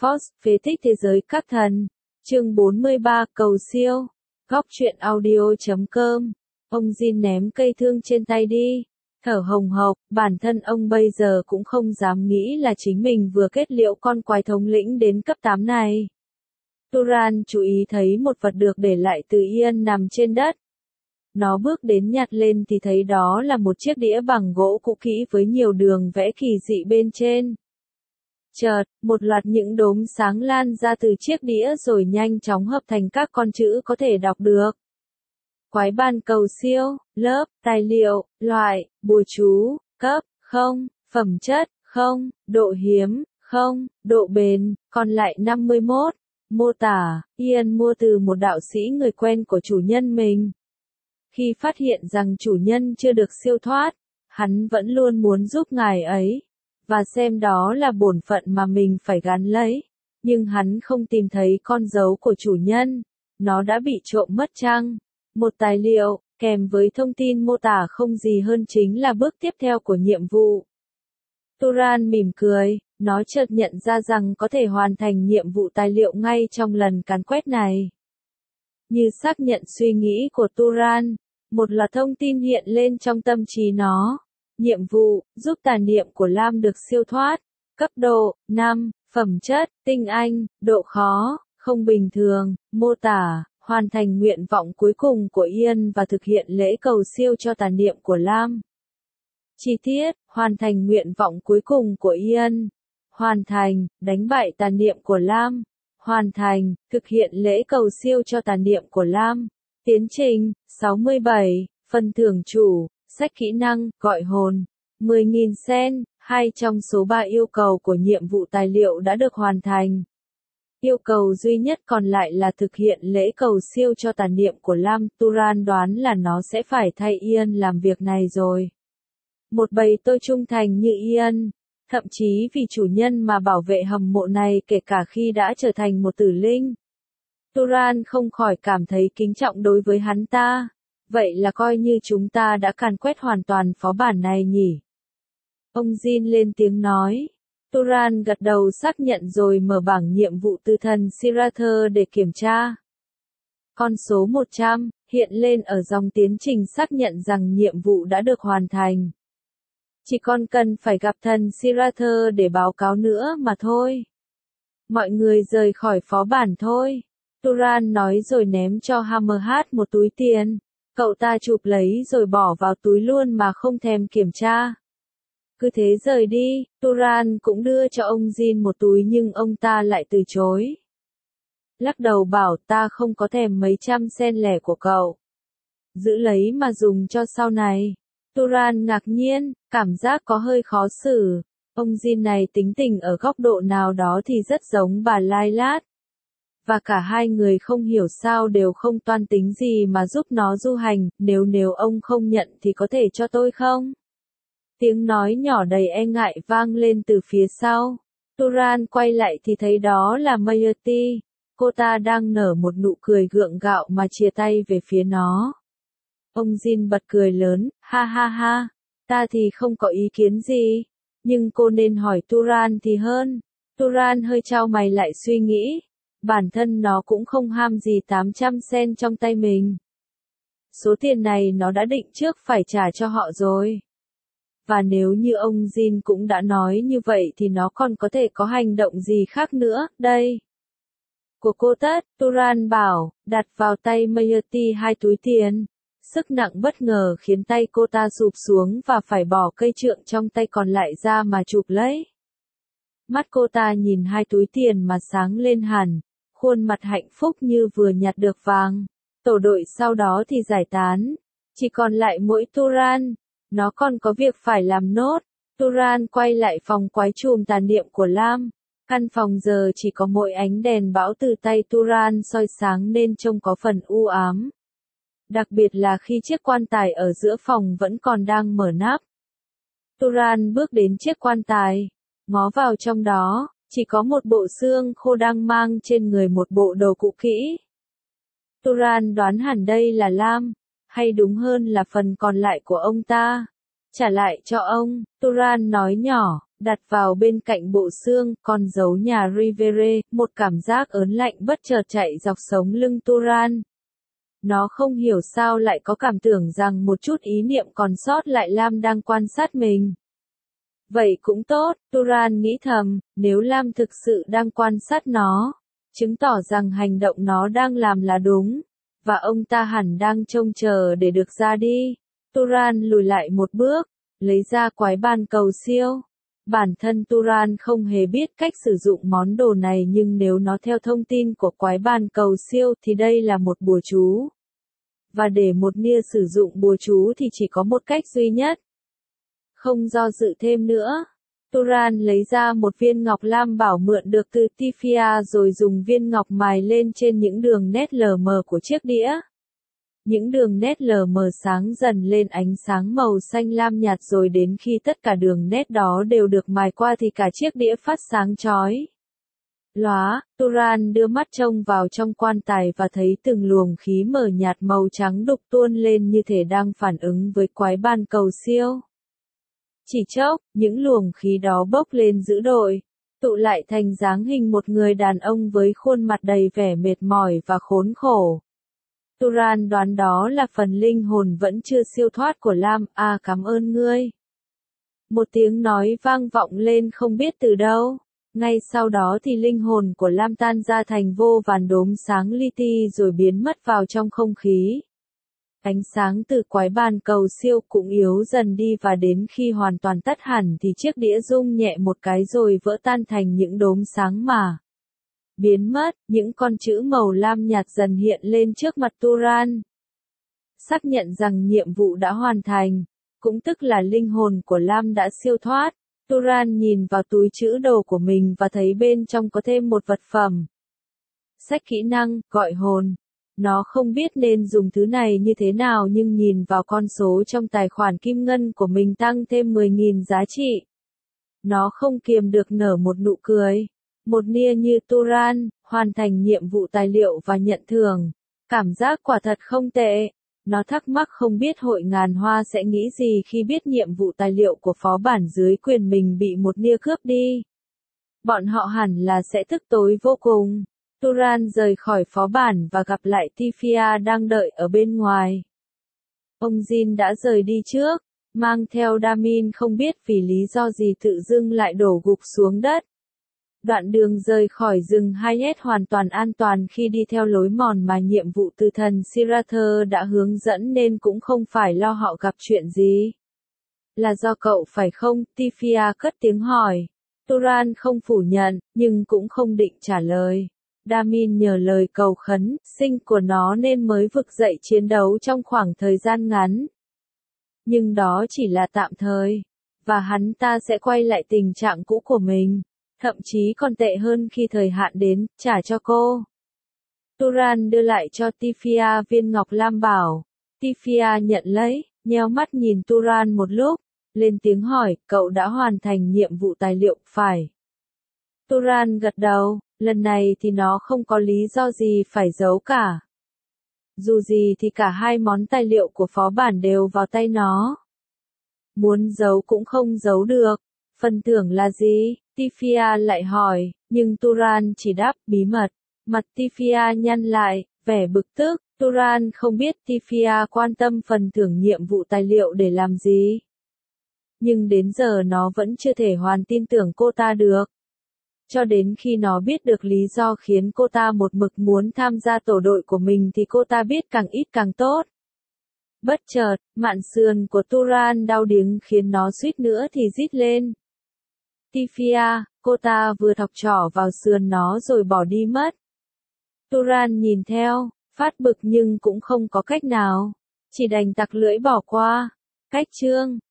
Force, phế tích thế giới các thần. Chương 43, cầu siêu. Góc truyện audio.com. Ông Jin ném cây thương trên tay đi. Thở hồng hộc, bản thân ông bây giờ cũng không dám nghĩ là chính mình vừa kết liễu con quái thống lĩnh đến cấp 8 này. Turan chú ý thấy một vật được để lại từ Ian nằm trên đất. Nó bước đến nhặt lên thì thấy đó là một chiếc đĩa bằng gỗ cũ kỹ với nhiều đường vẽ kỳ dị bên trên. Chợt, một loạt những đốm sáng lan ra từ chiếc đĩa rồi nhanh chóng hợp thành các con chữ có thể đọc được. Quái ban cầu siêu, lớp, tài liệu, loại, bùa chú, cấp, 0, phẩm chất, 0, độ hiếm, 0, độ bền, còn lại 51. Mô tả, Ian mua từ một đạo sĩ người quen của chủ nhân mình. Khi phát hiện rằng chủ nhân chưa được siêu thoát, hắn vẫn luôn muốn giúp ngài ấy, và xem đó là bổn phận mà mình phải gắn lấy. Nhưng hắn không tìm thấy con dấu của chủ nhân, nó đã bị trộm mất chăng? Một tài liệu, kèm với thông tin mô tả không gì hơn chính là bước tiếp theo của nhiệm vụ. Turan mỉm cười, nó chợt nhận ra rằng có thể hoàn thành nhiệm vụ tài liệu ngay trong lần càn quét này. Như xác nhận suy nghĩ của Turan, một loạt thông tin hiện lên trong tâm trí nó. Nhiệm vụ, giúp tà niệm của Lam được siêu thoát. Cấp độ, 5, phẩm chất, tinh anh, độ khó, không bình thường, mô tả, hoàn thành nguyện vọng cuối cùng của Ian và thực hiện lễ cầu siêu cho tà niệm của Lam. Chi tiết, hoàn thành nguyện vọng cuối cùng của Ian. Hoàn thành, đánh bại tà niệm của Lam. Hoàn thành, thực hiện lễ cầu siêu cho tà niệm của Lam. Tiến trình, 67, phần thưởng chủ, sách kỹ năng, gọi hồn, 10.000 sen, 2 trong số 3 yêu cầu của nhiệm vụ tài liệu đã được hoàn thành. Yêu cầu duy nhất còn lại là thực hiện lễ cầu siêu cho tà niệm của Lam. Turan đoán là nó sẽ phải thay Ian làm việc này rồi. Một bầy tôi trung thành như Ian, thậm chí vì chủ nhân mà bảo vệ hầm mộ này kể cả khi đã trở thành một tử linh. Turan không khỏi cảm thấy kính trọng đối với hắn ta. Vậy là coi như chúng ta đã càn quét hoàn toàn phó bản này nhỉ? Ông Jin lên tiếng nói. Turan gật đầu xác nhận rồi mở bảng nhiệm vụ từ thần Sirather để kiểm tra. Con số 100 hiện lên ở dòng tiến trình xác nhận rằng nhiệm vụ đã được hoàn thành. Chỉ còn cần phải gặp thần Sirather để báo cáo nữa mà thôi. Mọi người rời khỏi phó bản thôi. Turan nói rồi ném cho Hammerhat một túi tiền. Cậu ta chụp lấy rồi bỏ vào túi luôn mà không thèm kiểm tra. Cứ thế rời đi, Turan cũng đưa cho ông Jin một túi nhưng ông ta lại từ chối. Lắc đầu bảo ta không có thèm mấy trăm sen lẻ của cậu. Giữ lấy mà dùng cho sau này. Turan ngạc nhiên, cảm giác có hơi khó xử. Ông Jin này tính tình ở góc độ nào đó thì rất giống bà Lai Lát. Và cả hai người không hiểu sao đều không toan tính gì mà giúp nó du hành, nếu ông không nhận thì có thể cho tôi không? Tiếng nói nhỏ đầy e ngại vang lên từ phía sau. Turan quay lại thì thấy đó là Mayati. Cô ta đang nở một nụ cười gượng gạo mà chìa tay về phía nó. Ông Jin bật cười lớn, ha ha ha, ta thì không có ý kiến gì, nhưng cô nên hỏi Turan thì hơn. Turan hơi chau mày lại suy nghĩ. Bản thân nó cũng không ham gì 800 sen trong tay mình. Số tiền này nó đã định trước phải trả cho họ rồi. Và nếu như ông Jin cũng đã nói như vậy thì nó còn có thể có hành động gì khác nữa, đây. Của cô tất, Turan bảo, đặt vào tay Mayati 2 túi tiền. Sức nặng bất ngờ khiến tay cô ta sụp xuống và phải bỏ cây trượng trong tay còn lại ra mà chụp lấy. Mắt cô ta nhìn 2 túi tiền mà sáng lên hẳn. Khuôn mặt hạnh phúc như vừa nhặt được vàng. Tổ đội sau đó thì giải tán. Chỉ còn lại mỗi Turan. Nó còn có việc phải làm nốt. Turan quay lại phòng quái chùm tà niệm của Lam. Căn phòng giờ chỉ có mỗi ánh đèn bão từ tay Turan soi sáng nên trông có phần u ám. Đặc biệt là khi chiếc quan tài ở giữa phòng vẫn còn đang mở nắp. Turan bước đến chiếc quan tài. Ngó vào trong đó. Chỉ có một bộ xương khô đang mang trên người một bộ đồ cũ kỹ. Turan đoán hẳn đây là Lam, hay đúng hơn là phần còn lại của ông ta. Trả lại cho ông, Turan nói nhỏ, đặt vào bên cạnh bộ xương, con dấu nhà Rivere, một cảm giác ớn lạnh bất chợt chạy dọc sống lưng Turan. Nó không hiểu sao lại có cảm tưởng rằng một chút ý niệm còn sót lại Lam đang quan sát mình. Vậy cũng tốt, Turan nghĩ thầm, nếu Lam thực sự đang quan sát nó, chứng tỏ rằng hành động nó đang làm là đúng, và ông ta hẳn đang trông chờ để được ra đi. Turan lùi lại một bước, lấy ra quái ban cầu siêu. Bản thân Turan không hề biết cách sử dụng món đồ này, nhưng nếu nó theo thông tin của quái ban cầu siêu thì đây là một bùa chú. Và để một nia sử dụng bùa chú thì chỉ có một cách duy nhất. Không do dự thêm nữa, Turan lấy ra một viên ngọc lam bảo mượn được từ Tifia rồi dùng viên ngọc mài lên trên những đường nét lờ mờ của chiếc đĩa. Những đường nét lờ mờ sáng dần lên ánh sáng màu xanh lam nhạt, rồi đến khi tất cả đường nét đó đều được mài qua thì cả chiếc đĩa phát sáng chói lóa. Turan đưa mắt trông vào trong quan tài và thấy từng luồng khí mờ nhạt màu trắng đục tuôn lên như thể đang phản ứng với quái ban cầu siêu. Chỉ chốc, những luồng khí đó bốc lên dữ dội, tụ lại thành dáng hình một người đàn ông với khuôn mặt đầy vẻ mệt mỏi và khốn khổ. Turan đoán đó là phần linh hồn vẫn chưa siêu thoát của Lam. Cảm ơn ngươi. Một tiếng nói vang vọng lên không biết từ đâu. Ngay sau đó thì linh hồn của Lam tan ra thành vô vàn đốm sáng li ti rồi biến mất vào trong không khí. Ánh sáng từ quái ban cầu siêu cũng yếu dần đi, và đến khi hoàn toàn tắt hẳn thì chiếc đĩa rung nhẹ một cái rồi vỡ tan thành những đốm sáng mà biến mất. Những con chữ màu lam nhạt dần hiện lên trước mặt Turan, xác nhận rằng nhiệm vụ đã hoàn thành, cũng tức là linh hồn của Lam đã siêu thoát. Turan nhìn vào túi trữ đồ của mình và thấy bên trong có thêm một vật phẩm. Sách kỹ năng, gọi hồn. Nó không biết nên dùng thứ này như thế nào, nhưng nhìn vào con số trong tài khoản kim ngân của mình tăng thêm 10.000 giá trị, nó không kiềm được nở một nụ cười. Một nia như Turan, hoàn thành nhiệm vụ tài liệu và nhận thưởng. Cảm giác quả thật không tệ. Nó thắc mắc không biết hội ngàn hoa sẽ nghĩ gì khi biết nhiệm vụ tài liệu của phó bản dưới quyền mình bị một nia cướp đi. Bọn họ hẳn là sẽ tức tối vô cùng. Turan rời khỏi phó bản và gặp lại Tifia đang đợi ở bên ngoài. Ông Jin đã rời đi trước, mang theo Damin không biết vì lý do gì tự dưng lại đổ gục xuống đất. Đoạn đường rời khỏi rừng Hayat hoàn toàn an toàn khi đi theo lối mòn mà nhiệm vụ từ thần Sirather đã hướng dẫn, nên cũng không phải lo họ gặp chuyện gì. Là do cậu phải không? Tifia cất tiếng hỏi. Turan không phủ nhận, nhưng cũng không định trả lời. Damin nhờ lời cầu khấn, sinh của nó nên mới vực dậy chiến đấu trong khoảng thời gian ngắn. Nhưng đó chỉ là tạm thời, và hắn ta sẽ quay lại tình trạng cũ của mình. Thậm chí còn tệ hơn khi thời hạn đến, trả cho cô. Turan đưa lại cho Tifia viên ngọc lam bảo. Tifia nhận lấy, nheo mắt nhìn Turan một lúc, lên tiếng hỏi, cậu đã hoàn thành nhiệm vụ tài liệu, phải? Turan gật đầu, lần này thì nó không có lý do gì phải giấu cả. Dù gì thì cả hai món tài liệu của phó bản đều vào tay nó. Muốn giấu cũng không giấu được. Phần thưởng là gì? Tifia lại hỏi, nhưng Turan chỉ đáp, bí mật. Mặt Tifia nhăn lại, vẻ bực tức. Turan không biết Tifia quan tâm phần thưởng nhiệm vụ tài liệu để làm gì. Nhưng đến giờ nó vẫn chưa thể hoàn tin tưởng cô ta được. Cho đến khi nó biết được lý do khiến cô ta một mực muốn tham gia tổ đội của mình thì cô ta biết càng ít càng tốt. Bất chợt, mạn sườn của Turan đau điếng khiến nó suýt nữa thì rít lên. Tifia, cô ta vừa thọc trỏ vào sườn nó rồi bỏ đi mất. Turan nhìn theo, phát bực nhưng cũng không có cách nào. Chỉ đành tặc lưỡi bỏ qua. Cách chương